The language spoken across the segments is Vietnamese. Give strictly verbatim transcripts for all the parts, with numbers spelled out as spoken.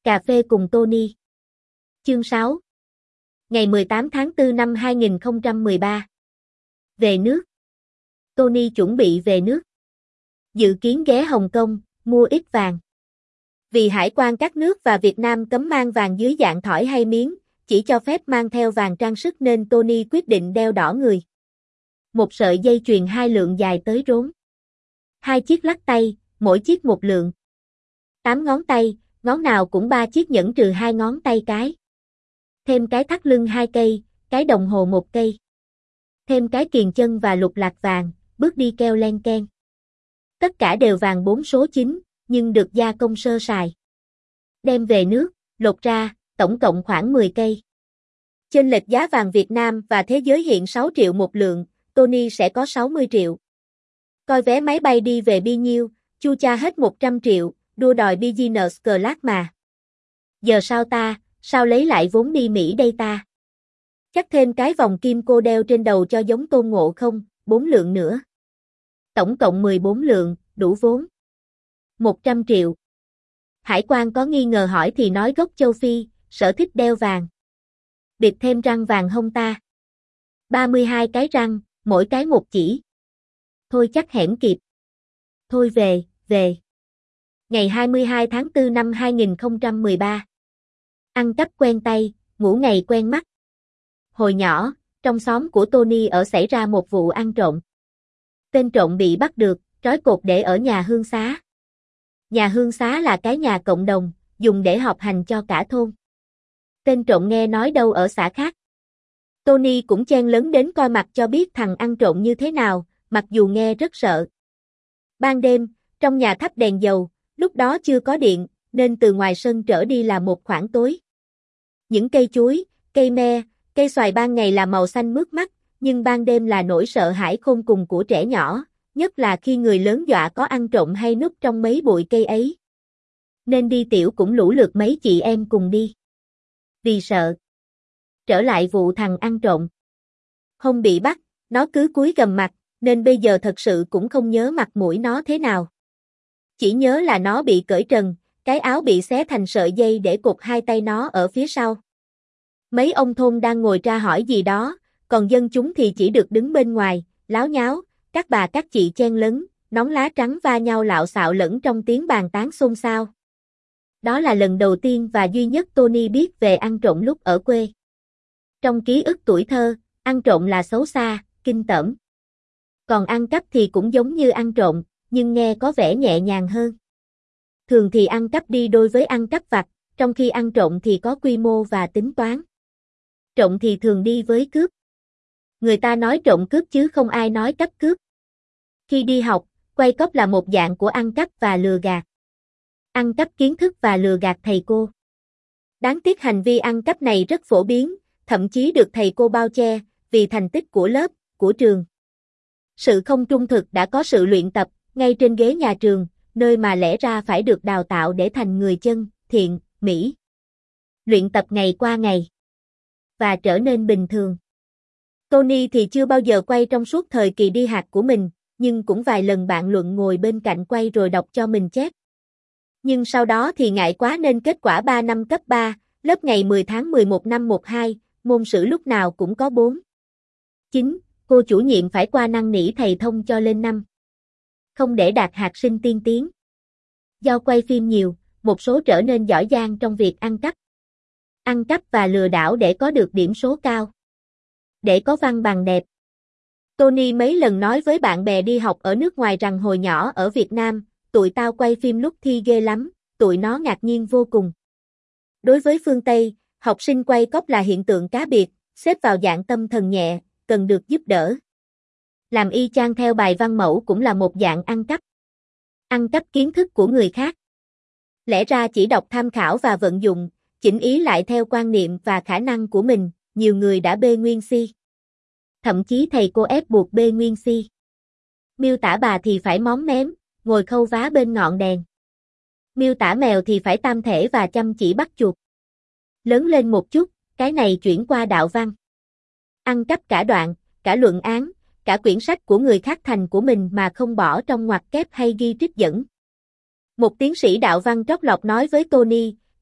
Cà phê cùng Tony. Chương sáu. Ngày mười tám tháng tư năm hai nghìn không trăm mười ba. Về nước. Tony chuẩn bị về nước. Dự kiến ghé Hồng Kông, mua ít vàng. Vì hải quan các nước và Việt Nam cấm mang vàng dưới dạng thỏi hay miếng, chỉ cho phép mang theo vàng trang sức nên Tony quyết định đeo đỏ người. Một sợi dây chuyền hai lượng dài tới rốn. Hai chiếc lắc tay, mỗi chiếc một lượng. Tám ngón tay, ngón nào cũng ba chiếc nhẫn trừ hai ngón tay cái. Thêm cái thắt lưng hai cây, cái đồng hồ một cây. Thêm cái kiềng chân và lục lạc vàng, bước đi keo len keng. Tất cả đều vàng bốn số chín, nhưng được gia công sơ sài. Đem về nước, lột ra, tổng cộng khoảng mười cây. Chênh lệch giá vàng Việt Nam và thế giới hiện sáu triệu một lượng, Tony sẽ có sáu mươi triệu. Coi vé máy bay đi về bi nhiêu, chu cha hết một trăm triệu, đua đòi business class mà. Giờ sao ta, sao lấy lại vốn đi Mỹ đây ta? Chắc thêm cái vòng kim cô đeo trên đầu cho giống Tôn Ngộ không, bốn lượng nữa. Tổng cộng mười bốn lượng, đủ vốn. một trăm triệu. Hải quan có nghi ngờ hỏi thì nói gốc châu Phi, sở thích đeo vàng. Bịt thêm răng vàng hông ta? ba mươi hai cái răng, mỗi cái một chỉ. Thôi chắc hẻm kịp. Thôi về, về. Ngày hai mươi hai tháng tư năm hai nghìn không trăm mười ba. Ăn cắp quen tay, ngủ ngày quen mắt. Hồi nhỏ, trong xóm của Tony ở xảy ra một vụ ăn trộm. Tên trộm bị bắt được, trói cột để ở nhà hương xá. Nhà hương xá là cái nhà cộng đồng, dùng để họp hành cho cả thôn. Tên trộm nghe nói đâu ở xã khác. Tony cũng chen lấn đến coi mặt cho biết thằng ăn trộm như thế nào, mặc dù nghe rất sợ. Ban đêm, trong nhà thắp đèn dầu, lúc đó chưa có điện, nên từ ngoài sân trở đi là một khoảng tối. Những cây chuối, cây me, cây xoài ban ngày là màu xanh mướt mắt, nhưng ban đêm là nỗi sợ hãi khôn cùng của trẻ nhỏ, nhất là khi người lớn dọa có ăn trộm hay núp trong mấy bụi cây ấy. Nên đi tiểu cũng lũ lượt mấy chị em cùng đi. Vì sợ. Trở lại vụ thằng ăn trộm. Không bị bắt, nó cứ cúi gằm mặt, nên bây giờ thật sự cũng không nhớ mặt mũi nó thế nào. Chỉ nhớ là nó bị cởi trần, cái áo bị xé thành sợi dây để cột hai tay nó ở phía sau. Mấy ông thôn đang ngồi tra hỏi gì đó, còn dân chúng thì chỉ được đứng bên ngoài, láo nháo, các bà các chị chen lấn, nón lá trắng va nhau lạo xạo lẫn trong tiếng bàn tán xôn xao. Đó là lần đầu tiên và duy nhất Tony biết về ăn trộm lúc ở quê. Trong ký ức tuổi thơ, ăn trộm là xấu xa, kinh tởm. Còn ăn cắp thì cũng giống như ăn trộm, nhưng nghe có vẻ nhẹ nhàng hơn. Thường thì ăn cắp đi đôi với ăn cắp vặt, trong khi ăn trộm thì có quy mô và tính toán. Trộm thì thường đi với cướp. Người ta nói trộm cướp chứ không ai nói cắp cướp. Khi đi học, quay cóp là một dạng của ăn cắp và lừa gạt. Ăn cắp kiến thức và lừa gạt thầy cô. Đáng tiếc hành vi ăn cắp này rất phổ biến, thậm chí được thầy cô bao che, vì thành tích của lớp, của trường. Sự không trung thực đã có sự luyện tập, ngay trên ghế nhà trường, nơi mà lẽ ra phải được đào tạo để thành người chân, thiện, mỹ. Luyện tập ngày qua ngày. Và trở nên bình thường. Tony thì chưa bao giờ quay trong suốt thời kỳ đi học của mình, nhưng cũng vài lần bạn luận ngồi bên cạnh quay rồi đọc cho mình chép. Nhưng sau đó thì ngại quá nên kết quả ba năm cấp ba, lớp ngày mười tháng mười một năm một hai, môn sử lúc nào cũng có bốn. chín, cô chủ nhiệm phải qua năn nỉ thầy thông cho lên năm. Không để đạt học sinh tiên tiến. Do quay phim nhiều, một số trở nên giỏi giang trong việc ăn cắp. Ăn cắp và lừa đảo để có được điểm số cao. Để có văn bằng đẹp. Tony mấy lần nói với bạn bè đi học ở nước ngoài rằng hồi nhỏ ở Việt Nam, tụi tao quay phim lúc thi ghê lắm, tụi nó ngạc nhiên vô cùng. Đối với phương Tây, học sinh quay cóp là hiện tượng cá biệt, xếp vào dạng tâm thần nhẹ, cần được giúp đỡ. Làm y chang theo bài văn mẫu cũng là một dạng ăn cắp. Ăn cắp kiến thức của người khác. Lẽ ra chỉ đọc tham khảo và vận dụng, chỉnh ý lại theo quan niệm và khả năng của mình, nhiều người đã bê nguyên si. Thậm chí thầy cô ép buộc bê nguyên si. Miêu tả bà thì phải móm mém, ngồi khâu vá bên ngọn đèn. Miêu tả mèo thì phải tam thể và chăm chỉ bắt chuột. Lớn lên một chút, cái này chuyển qua đạo văn. Ăn cắp cả đoạn, cả luận án, cả quyển sách của người khác thành của mình mà không bỏ trong ngoặc kép hay ghi trích dẫn. Một tiến sĩ đạo văn trót lọt nói với Tony,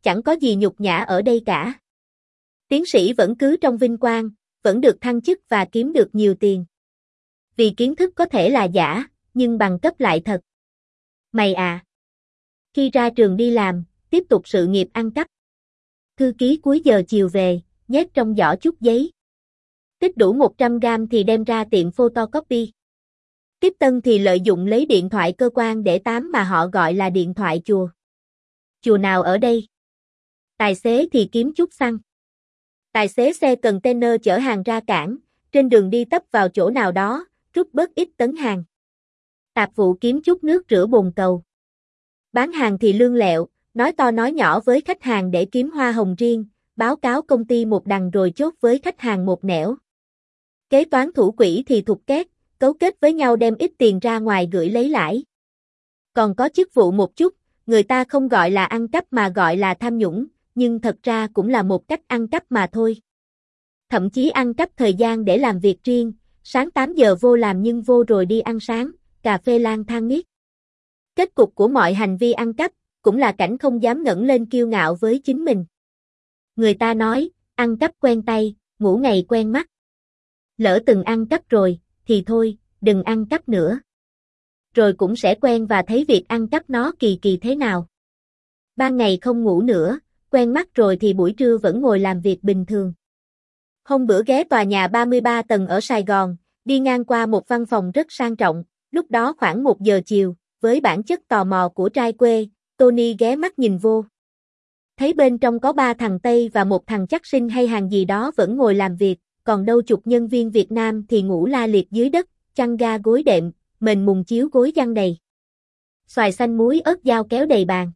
chẳng có gì nhục nhã ở đây cả. Tiến sĩ vẫn cứ trong vinh quang, vẫn được thăng chức và kiếm được nhiều tiền. Vì kiến thức có thể là giả, nhưng bằng cấp lại thật. Mày à! Khi ra trường đi làm, tiếp tục sự nghiệp ăn cắp. Thư ký cuối giờ chiều về, nhét trong giỏ chút giấy. Tích đủ một trăm gam thì đem ra tiệm photocopy. Tiếp tân thì lợi dụng lấy điện thoại cơ quan để tám mà họ gọi là điện thoại chùa. Chùa nào ở đây? Tài xế thì kiếm chút xăng. Tài xế xe container chở hàng ra cảng, trên đường đi tấp vào chỗ nào đó, rút bớt ít tấn hàng. Tạp vụ kiếm chút nước rửa bồn cầu. Bán hàng thì lương lẹo, nói to nói nhỏ với khách hàng để kiếm hoa hồng riêng, báo cáo công ty một đằng rồi chốt với khách hàng một nẻo. Kế toán thủ quỹ thì thục két, cấu kết với nhau đem ít tiền ra ngoài gửi lấy lãi. Còn có chức vụ một chút, người ta không gọi là ăn cắp mà gọi là tham nhũng, nhưng thật ra cũng là một cách ăn cắp mà thôi. Thậm chí ăn cắp thời gian để làm việc riêng, sáng tám giờ vô làm nhưng vô rồi đi ăn sáng, cà phê lang thang miết. Kết cục của mọi hành vi ăn cắp, cũng là cảnh không dám ngẩng lên kiêu ngạo với chính mình. Người ta nói, ăn cắp quen tay, ngủ ngày quen mắt. Lỡ từng ăn cắp rồi, thì thôi, đừng ăn cắp nữa. Rồi cũng sẽ quen và thấy việc ăn cắp nó kỳ kỳ thế nào. Ban ngày không ngủ nữa, quen mắt rồi thì buổi trưa vẫn ngồi làm việc bình thường. Hôm bữa ghé tòa nhà ba mươi ba tầng ở Sài Gòn, đi ngang qua một văn phòng rất sang trọng, lúc đó khoảng một giờ chiều, với bản chất tò mò của trai quê, Tony ghé mắt nhìn vô. Thấy bên trong có ba thằng Tây và một thằng chắc sinh hay hàng gì đó vẫn ngồi làm việc, còn đâu chục nhân viên Việt Nam thì ngủ la liệt dưới đất, chăn ga gối đệm, mền mùng chiếu gối giăng đầy. Xoài xanh muối ớt dao kéo đầy bàn.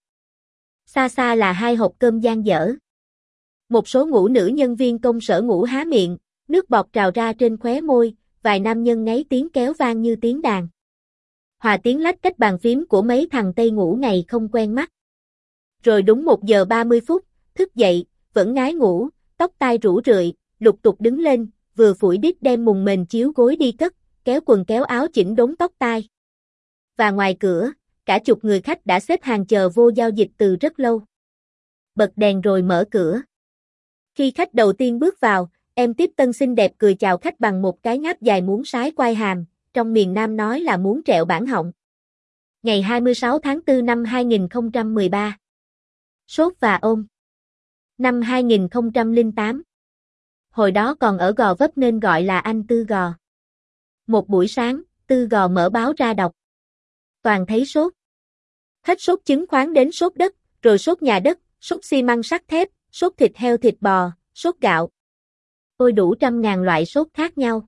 Xa xa là hai hộp cơm dang dở. Một số ngũ nữ nhân viên công sở ngủ há miệng, nước bọt trào ra trên khóe môi, vài nam nhân ngáy tiếng kéo vang như tiếng đàn. Hòa tiếng lách cách bàn phím của mấy thằng Tây ngủ ngày không quen mắt. Rồi đúng một giờ ba mươi phút, thức dậy, vẫn ngái ngủ, tóc tai rủ rượi, lục tục đứng lên, vừa phủi đít đem mùng mền chiếu gối đi cất, kéo quần kéo áo chỉnh đốn tóc tai. Và ngoài cửa, cả chục người khách đã xếp hàng chờ vô giao dịch từ rất lâu. Bật đèn rồi mở cửa. Khi khách đầu tiên bước vào, em tiếp tân xinh đẹp cười chào khách bằng một cái ngáp dài muốn sái quai hàm, trong miền Nam nói là muốn trẹo bản họng. Ngày hai mươi sáu tháng tư năm hai nghìn không trăm mười ba. Sốt và ôm. Năm hai nghìn không trăm lẻ tám. Hồi đó còn ở Gò Vấp nên gọi là anh Tư Gò. Một buổi sáng, Tư Gò mở báo ra đọc. Toàn thấy sốt. Hết sốt chứng khoán đến sốt đất, rồi sốt nhà đất, sốt xi măng sắt thép, sốt thịt heo thịt bò, sốt gạo. Ôi đủ trăm ngàn loại sốt khác nhau.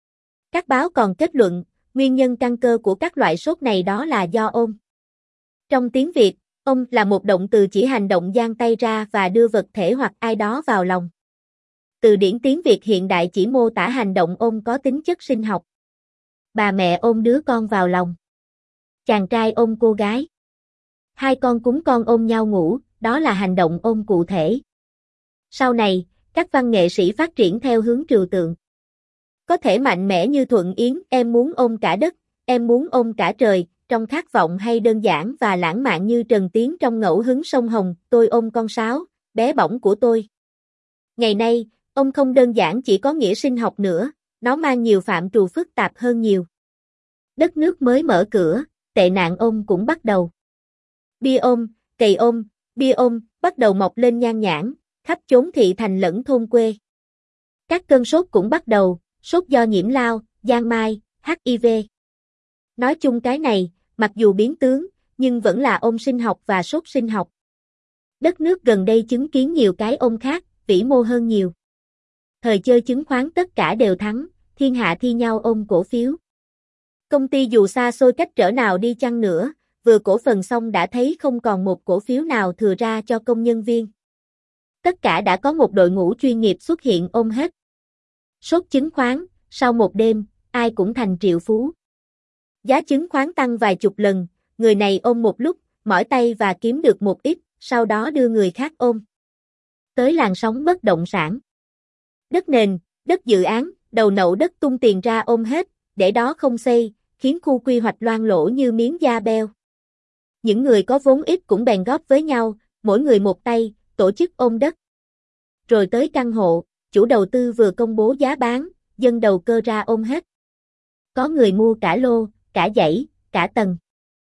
Các báo còn kết luận, nguyên nhân căn cơ của các loại sốt này đó là do ôm. Trong tiếng Việt, ôm là một động từ chỉ hành động giang tay ra và đưa vật thể hoặc ai đó vào lòng. Từ điển tiếng Việt hiện đại chỉ mô tả hành động ôm có tính chất sinh học. Bà mẹ ôm đứa con vào lòng. Chàng trai ôm cô gái. Hai con cún con ôm nhau ngủ, đó là hành động ôm cụ thể. Sau này, các văn nghệ sĩ phát triển theo hướng trừu tượng. Có thể mạnh mẽ như Thuận Yến, em muốn ôm cả đất, em muốn ôm cả trời, trong khát vọng, hay đơn giản và lãng mạn như Trần Tiến trong Ngẫu hứng sông Hồng, tôi ôm con sáo, bé bỏng của tôi. Ngày nay, ôm không đơn giản chỉ có nghĩa sinh học nữa, nó mang nhiều phạm trù phức tạp hơn nhiều. Đất nước mới mở cửa, tệ nạn ôm cũng bắt đầu. Bia ôm, cày ôm, bia ôm, bắt đầu mọc lên nhan nhản, khắp chốn thị thành lẫn thôn quê. Các cơn sốt cũng bắt đầu, sốt do nhiễm lao, giang mai, hát i vê. Nói chung cái này, mặc dù biến tướng, nhưng vẫn là ôm sinh học và sốt sinh học. Đất nước gần đây chứng kiến nhiều cái ôm khác, vĩ mô hơn nhiều. Thời chơi chứng khoán tất cả đều thắng, thiên hạ thi nhau ôm cổ phiếu. Công ty dù xa xôi cách trở nào đi chăng nữa, vừa cổ phần xong đã thấy không còn một cổ phiếu nào thừa ra cho công nhân viên. Tất cả đã có một đội ngũ chuyên nghiệp xuất hiện ôm hết. Sốt chứng khoán, sau một đêm, ai cũng thành triệu phú. Giá chứng khoán tăng vài chục lần, người này ôm một lúc, mỏi tay và kiếm được một ít, sau đó đưa người khác ôm. Tới làn sóng bất động sản. Đất nền, đất dự án, đầu nậu đất tung tiền ra ôm hết, để đó không xây, khiến khu quy hoạch loang lỗ như miếng da beo. Những người có vốn ít cũng bèn góp với nhau, mỗi người một tay, tổ chức ôm đất. Rồi tới căn hộ, chủ đầu tư vừa công bố giá bán, dân đầu cơ ra ôm hết. Có người mua cả lô, cả dãy, cả tầng.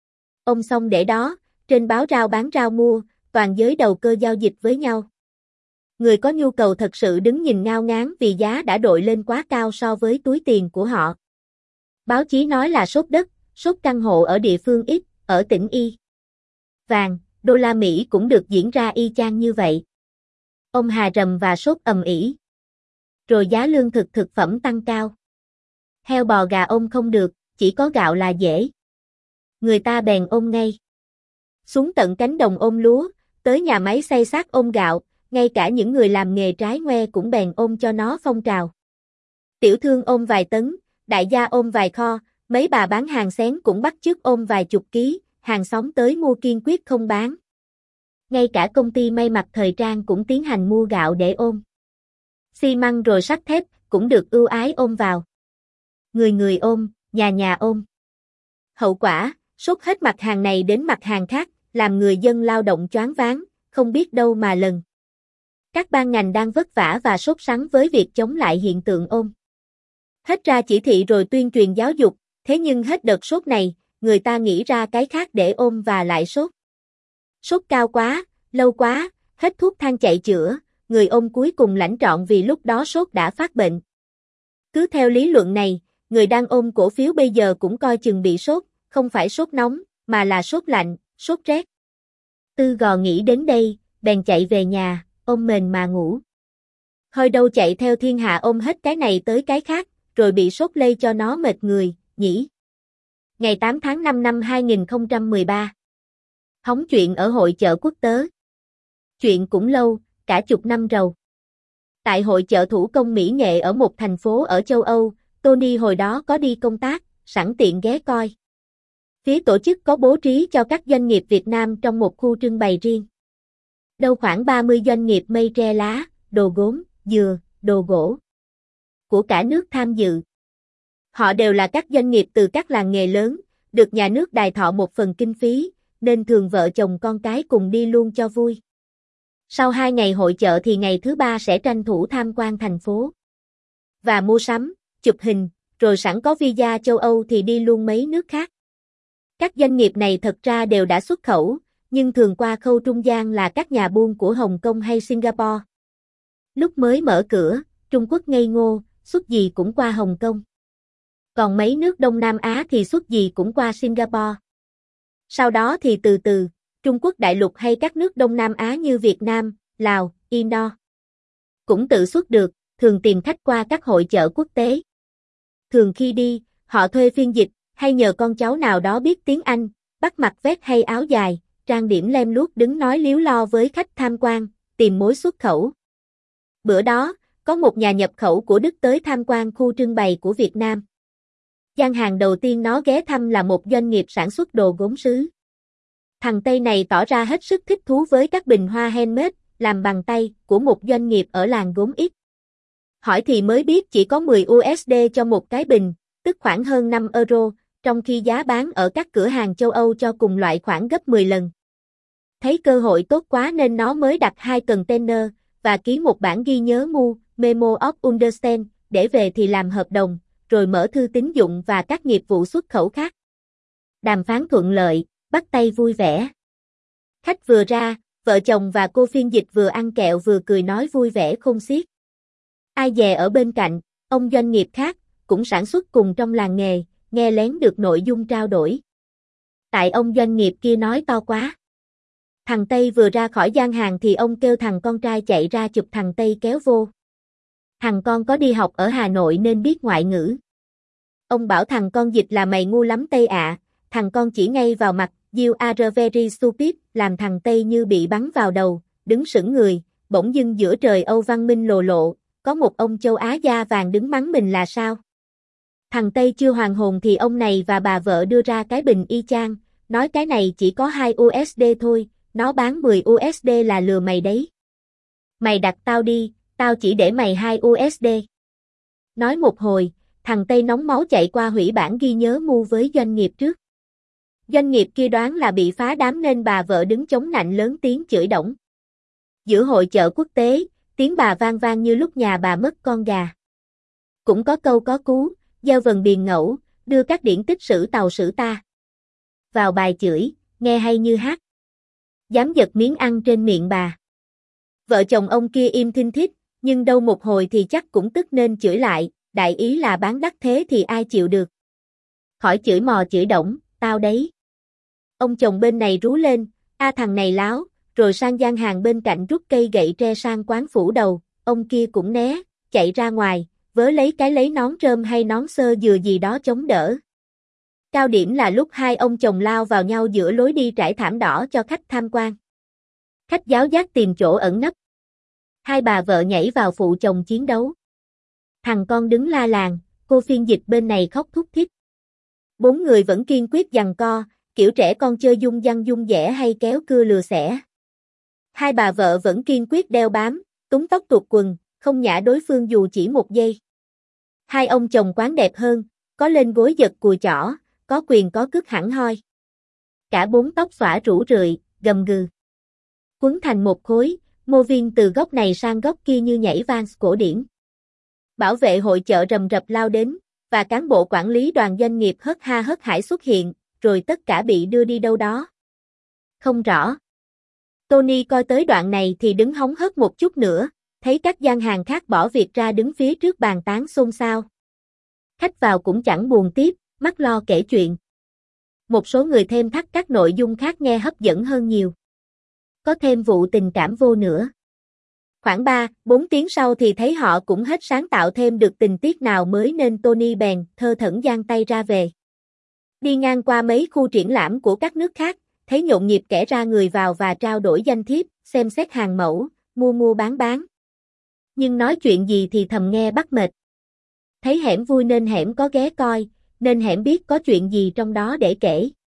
Ôm xong để đó, trên báo rao bán rao mua, toàn giới đầu cơ giao dịch với nhau. Người có nhu cầu thật sự đứng nhìn ngao ngán vì giá đã đội lên quá cao so với túi tiền của họ. Báo chí nói là sốt đất, sốt căn hộ ở địa phương ít, ở tỉnh Y. Vàng, đô la Mỹ cũng được diễn ra y chang như vậy. Ông hà rầm và sốt ầm ĩ. Rồi giá lương thực thực phẩm tăng cao. Heo bò gà ôm không được, chỉ có gạo là dễ. Người ta bèn ôm ngay. Xuống tận cánh đồng ôm lúa, tới nhà máy xay xác ôm gạo, ngay cả những người làm nghề trái ngoe cũng bèn ôm cho nó phong trào. Tiểu thương ôm vài tấn, đại gia ôm vài kho, mấy bà bán hàng xén cũng bắt chước ôm vài chục ký, hàng xóm tới mua kiên quyết không bán. Ngay cả công ty may mặc thời trang cũng tiến hành mua gạo để ôm. Xi măng rồi sắt thép cũng được ưu ái ôm vào. Người người ôm, nhà nhà ôm. Hậu quả, sốt hết mặt hàng này đến mặt hàng khác, làm người dân lao động choáng váng, không biết đâu mà lần. Các ban ngành đang vất vả và sốt sắng với việc chống lại hiện tượng ôm. Hết ra chỉ thị rồi tuyên truyền giáo dục, thế nhưng hết đợt sốt này, người ta nghĩ ra cái khác để ôm và lại sốt. Sốt cao quá, lâu quá, hết thuốc thang chạy chữa, người ôm cuối cùng lãnh trọn vì lúc đó sốt đã phát bệnh. Cứ theo lý luận này, người đang ôm cổ phiếu bây giờ cũng coi chừng bị sốt, không phải sốt nóng, mà là sốt lạnh, sốt rét. Tư Gò nghĩ đến đây, bèn chạy về nhà, ôm mền mà ngủ. Hơi đâu chạy theo thiên hạ ôm hết cái này tới cái khác, rồi bị sốt lây cho nó mệt người, nhỉ. Ngày tám tháng năm năm hai nghìn không trăm mười ba. Hóng chuyện ở hội chợ quốc tế. Chuyện cũng lâu, cả chục năm rồi. Tại hội chợ thủ công mỹ nghệ ở một thành phố ở châu Âu, Tony hồi đó có đi công tác, sẵn tiện ghé coi. Phía tổ chức có bố trí cho các doanh nghiệp Việt Nam trong một khu trưng bày riêng. Đâu khoảng ba mươi doanh nghiệp mây tre lá, đồ gốm, dừa, đồ gỗ của cả nước tham dự. Họ đều là các doanh nghiệp từ các làng nghề lớn, được nhà nước đài thọ một phần kinh phí, nên thường vợ chồng con cái cùng đi luôn cho vui. Sau hai ngày hội chợ thì ngày thứ ba sẽ tranh thủ tham quan thành phố và mua sắm, chụp hình, rồi sẵn có visa châu Âu thì đi luôn mấy nước khác. Các doanh nghiệp này thật ra đều đã xuất khẩu, nhưng thường qua khâu trung gian là các nhà buôn của Hồng Kông hay Singapore. Lúc mới mở cửa, Trung Quốc ngây ngô, xuất gì cũng qua Hồng Kông. Còn mấy nước Đông Nam Á thì xuất gì cũng qua Singapore. Sau đó thì từ từ, Trung Quốc đại lục hay các nước Đông Nam Á như Việt Nam, Lào, Indo cũng tự xuất được, thường tìm khách qua các hội chợ quốc tế. Thường khi đi, họ thuê phiên dịch, hay nhờ con cháu nào đó biết tiếng Anh, bắt mặc vest hay áo dài, trang điểm lem luốc đứng nói líu lo với khách tham quan, tìm mối xuất khẩu. Bữa đó, có một nhà nhập khẩu của Đức tới tham quan khu trưng bày của Việt Nam. Gian hàng đầu tiên nó ghé thăm là một doanh nghiệp sản xuất đồ gốm sứ. Thằng Tây này tỏ ra hết sức thích thú với các bình hoa handmade, làm bằng tay, của một doanh nghiệp ở làng gốm X. Hỏi thì mới biết chỉ có mười u ét đê cho một cái bình, tức khoảng hơn năm euro, trong khi giá bán ở các cửa hàng châu Âu cho cùng loại khoảng gấp mười lần. Thấy cơ hội tốt quá nên nó mới đặt hai container, và ký một bản ghi nhớ mua, Memo of Understand, để về thì làm hợp đồng, rồi mở thư tín dụng và các nghiệp vụ xuất khẩu khác. Đàm phán thuận lợi, bắt tay vui vẻ. Khách vừa ra, vợ chồng và cô phiên dịch vừa ăn kẹo vừa cười nói vui vẻ khôn xiết. Ai dè ở bên cạnh, ông doanh nghiệp khác, cũng sản xuất cùng trong làng nghề, nghe lén được nội dung trao đổi. Tại ông doanh nghiệp kia nói to quá. Thằng Tây vừa ra khỏi gian hàng thì ông kêu thằng con trai chạy ra chụp thằng Tây kéo vô. Thằng con có đi học ở Hà Nội nên biết ngoại ngữ. Ông bảo thằng con dịch là mày ngu lắm Tây ạ, à. Thằng con chỉ ngay vào mặt, you are very stupid, làm thằng Tây như bị bắn vào đầu, đứng sững người, bỗng dưng giữa trời Âu văn minh lồ lộ, có một ông châu Á da vàng đứng mắng mình là sao? Thằng Tây chưa hoàn hồn thì ông này và bà vợ đưa ra cái bình y chang, nói cái này chỉ có hai u ét đê thôi, nó bán mười u ét đê là lừa mày đấy. Mày đặt tao đi, tao chỉ để mày hai u ét đê. Nói một hồi, thằng Tây nóng máu chạy qua hủy bản ghi nhớ mua với doanh nghiệp trước. Doanh nghiệp kia đoán là bị phá đám nên bà vợ đứng chống nạnh lớn tiếng chửi đổng. Giữa hội chợ quốc tế, tiếng bà vang vang như lúc nhà bà mất con gà. Cũng có câu có cú, gieo vần biền ngẫu, đưa các điển tích sử tàu sử ta. Vào bài chửi, nghe hay như hát. Dám giật miếng ăn trên miệng bà. Vợ chồng ông kia im thinh thích, nhưng đâu một hồi thì chắc cũng tức nên chửi lại, đại ý là bán đắt thế thì ai chịu được. Khỏi chửi mò chửi đổng, tao đấy. Ông chồng bên này rú lên, a thằng này láo, rồi sang gian hàng bên cạnh rút cây gậy tre sang quán phủ đầu, ông kia cũng né, chạy ra ngoài, vớ lấy cái lấy nón rơm hay nón sơ dừa gì đó chống đỡ. Cao điểm là lúc hai ông chồng lao vào nhau giữa lối đi trải thảm đỏ cho khách tham quan. Khách giáo giác tìm chỗ ẩn nấp. Hai bà vợ nhảy vào phụ chồng chiến đấu. Thằng con đứng la làng, cô phiên dịch bên này khóc thút thít. Bốn người vẫn kiên quyết giằng co, kiểu trẻ con chơi dung dăng dung dẻ hay kéo cưa lừa xẻ. Hai bà vợ vẫn kiên quyết đeo bám, túm tóc tuột quần, không nhả đối phương dù chỉ một giây. Hai ông chồng quán đẹp hơn, có lên gối giật cùi chỏ, có quyền có cước hẳn hoi. Cả bốn tóc xõa rủ rượi, gầm gừ. Quấn thành một khối, mô viên từ góc này sang góc kia như nhảy vans cổ điển. Bảo vệ hội chợ rầm rập lao đến, và cán bộ quản lý đoàn doanh nghiệp hớt ha hớt hải xuất hiện, rồi tất cả bị đưa đi đâu đó. Không rõ. Tony coi tới đoạn này thì đứng hóng hớt một chút nữa, thấy các gian hàng khác bỏ việc ra đứng phía trước bàn tán xôn xao. Khách vào cũng chẳng buồn tiếp, mắt lo kể chuyện. Một số người thêm thắt các nội dung khác nghe hấp dẫn hơn nhiều. Có thêm vụ tình cảm vô nữa. Khoảng ba, bốn tiếng sau thì thấy họ cũng hết sáng tạo thêm được tình tiết nào mới nên Tony bèn thơ thẩn giang tay ra về. Đi ngang qua mấy khu triển lãm của các nước khác, thấy nhộn nhịp kẻ ra người vào và trao đổi danh thiếp, xem xét hàng mẫu, mua mua bán bán. Nhưng nói chuyện gì thì thầm nghe bắt mệt. Thấy hẻm vui nên hẻm có ghé coi, nên hẻm biết có chuyện gì trong đó để kể.